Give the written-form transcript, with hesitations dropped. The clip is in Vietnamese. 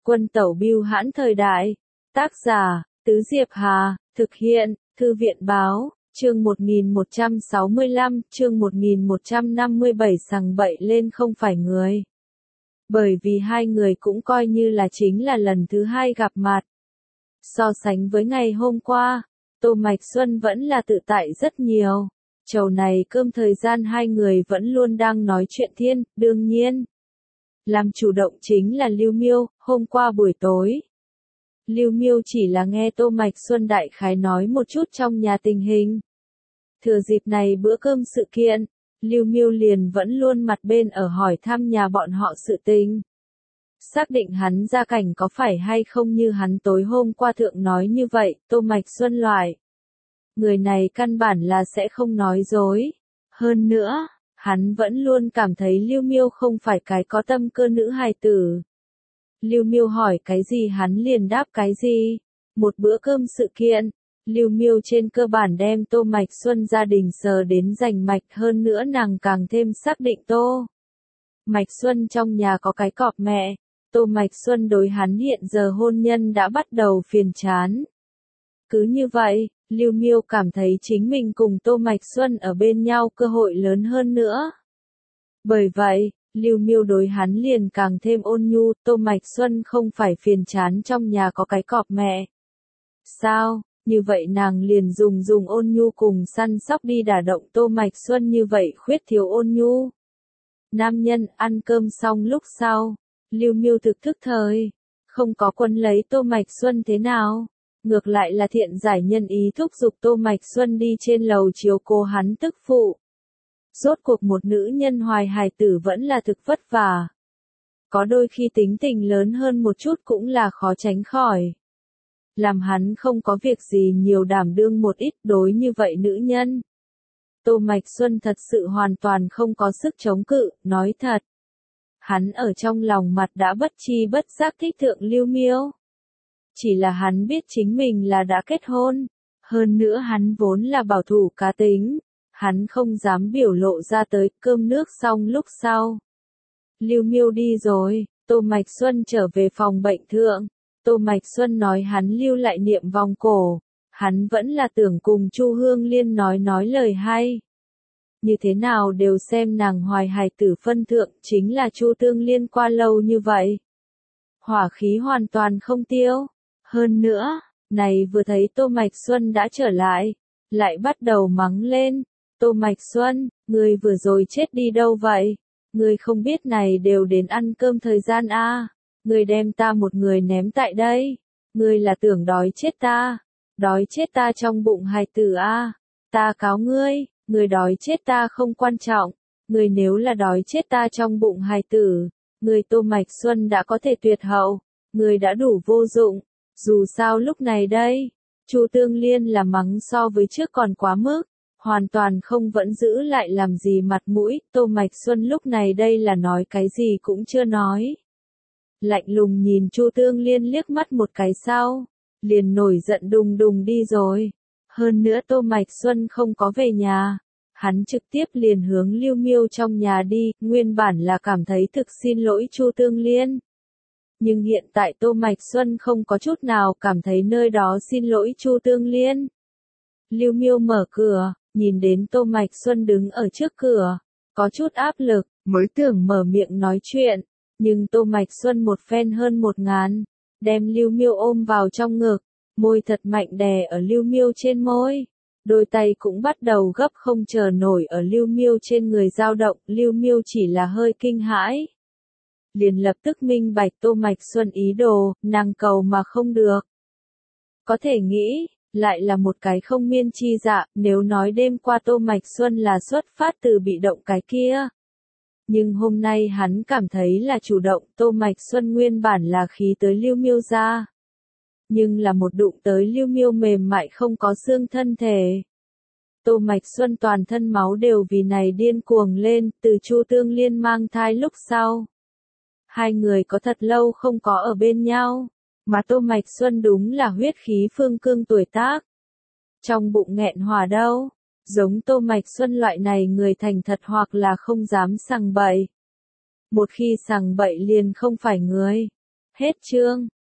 Quân tẩu bưu hãn thời đại. Tác giả, Tứ Diệp Hà, thực hiện, Thư viện báo, chương 1165, chương 1157 sằng bậy lên không phải người. Bởi vì hai người cũng coi như là chính là lần thứ hai gặp mặt. So sánh với ngày hôm qua, Tô Mạch Xuân vẫn là tự tại rất nhiều. Chầu này cơm thời gian hai người vẫn luôn đang nói chuyện thiên, đương nhiên. Làm chủ động chính là Lưu Miêu, hôm qua buổi tối. Lưu Miêu chỉ là nghe Tô Mạch Xuân đại khái nói một chút trong nhà tình hình. Thừa dịp này bữa cơm sự kiện, Lưu Miêu liền vẫn luôn mặt bên ở hỏi thăm nhà bọn họ sự tình. Xác định hắn gia cảnh có phải hay không như hắn tối hôm qua thượng nói như vậy, Tô Mạch Xuân loại. Người này căn bản là sẽ không nói dối. Hơn nữa, hắn vẫn luôn cảm thấy Lưu Miêu không phải cái có tâm cơ nữ hài tử. Lưu Miêu hỏi cái gì hắn liền đáp cái gì. Một bữa cơm sự kiện, Lưu Miêu trên cơ bản đem Tô Mạch Xuân gia đình sờ đến rành mạch, hơn nữa nàng càng thêm xác định Tô Mạch Xuân trong nhà có cái cọp mẹ. Tô Mạch Xuân đối hắn hiện giờ hôn nhân đã bắt đầu phiền chán. Cứ như vậy, Lưu Miêu cảm thấy chính mình cùng Tô Mạch Xuân ở bên nhau cơ hội lớn hơn nữa. Bởi vậy, Lưu Miêu đối hắn liền càng thêm ôn nhu, Tô Mạch Xuân không phải phiền chán trong nhà có cái cọp mẹ. Sao, như vậy nàng liền dùng ôn nhu cùng săn sóc đi đả động Tô Mạch Xuân như vậy khuyết thiếu ôn nhu. Nam nhân ăn cơm xong lúc sau, Lưu Miêu thực thức thời, không có quân lấy Tô Mạch Xuân thế nào. Ngược lại là thiện giải nhân ý thúc giục Tô Mạch Xuân đi trên lầu chiếu cố hắn tức phụ. Rốt cuộc một nữ nhân hoài hài tử vẫn là thực vất vả. Có đôi khi tính tình lớn hơn một chút cũng là khó tránh khỏi. Làm hắn không có việc gì nhiều đảm đương một ít đối như vậy nữ nhân. Tô Mạch Xuân thật sự hoàn toàn không có sức chống cự, nói thật. Hắn ở trong lòng mặt đã bất chi bất giác thích thượng Lưu Miêu. Chỉ là hắn biết chính mình là đã kết hôn. Hơn nữa hắn vốn là bảo thủ cá tính. Hắn không dám biểu lộ ra tới, cơm nước xong lúc sau. Lưu Miêu đi rồi, Tô Mạch Xuân trở về phòng bệnh thượng. Tô Mạch Xuân nói hắn lưu lại niệm vòng cổ. Hắn vẫn là tưởng cùng Chu Hương Liên nói lời hay. Như thế nào đều xem nàng hoài hài tử phân thượng, chính là Chu Tương Liên qua lâu như vậy. Hỏa khí hoàn toàn không tiêu. Hơn nữa, này vừa thấy Tô Mạch Xuân đã trở lại bắt đầu mắng lên. Tô Mạch Xuân, người vừa rồi chết đi đâu vậy? Người không biết này đều đến ăn cơm thời gian a, người đem ta một người ném tại đây. Người là tưởng đói chết ta trong bụng hài tử a. Ta cáo ngươi, người đói chết ta không quan trọng. Người nếu là đói chết ta trong bụng hài tử, người Tô Mạch Xuân đã có thể tuyệt hậu, người đã đủ vô dụng. Dù sao lúc này đây, Chu Tương Liên là mắng so với trước còn quá mức, hoàn toàn không vẫn giữ lại làm gì mặt mũi, Tô Mạch Xuân lúc này đây là nói cái gì cũng chưa nói. Lạnh lùng nhìn Chu Tương Liên liếc mắt một cái sau, liền nổi giận đùng đùng đi rồi. Hơn nữa Tô Mạch Xuân không có về nhà, hắn trực tiếp liền hướng Lưu Miêu trong nhà đi, nguyên bản là cảm thấy thực xin lỗi Chu Tương Liên. Nhưng hiện tại Tô Mạch Xuân không có chút nào cảm thấy nơi đó xin lỗi Chu Tương Liên. Lưu Miêu mở cửa, nhìn đến Tô Mạch Xuân đứng ở trước cửa, có chút áp lực, mới tưởng mở miệng nói chuyện. Nhưng Tô Mạch Xuân một phen hơn 1000, đem Lưu Miêu ôm vào trong ngực, môi thật mạnh đè ở Lưu Miêu trên môi. Đôi tay cũng bắt đầu gấp không chờ nổi ở Lưu Miêu trên người dao động, Lưu Miêu chỉ là hơi kinh hãi. Liền lập tức minh bạch Tô Mạch Xuân ý đồ, nàng cầu mà không được. Có thể nghĩ, lại là một cái không miên chi dạ, nếu nói đêm qua Tô Mạch Xuân là xuất phát từ bị động cái kia. Nhưng hôm nay hắn cảm thấy là chủ động, Tô Mạch Xuân nguyên bản là khí tới Lưu Miêu ra. Nhưng là một đụng tới Lưu Miêu mềm mại không có xương thân thể. Tô Mạch Xuân toàn thân máu đều vì này điên cuồng lên, từ Chu Tương Liên mang thai lúc sau. Hai người có thật lâu không có ở bên nhau, mà Tô Mạch Xuân đúng là huyết khí phương cương tuổi tác. Trong bụng nghẹn hỏa đâu, giống Tô Mạch Xuân loại này người thành thật hoặc là không dám sằng bậy. Một khi sằng bậy liền không phải người. Hết chương.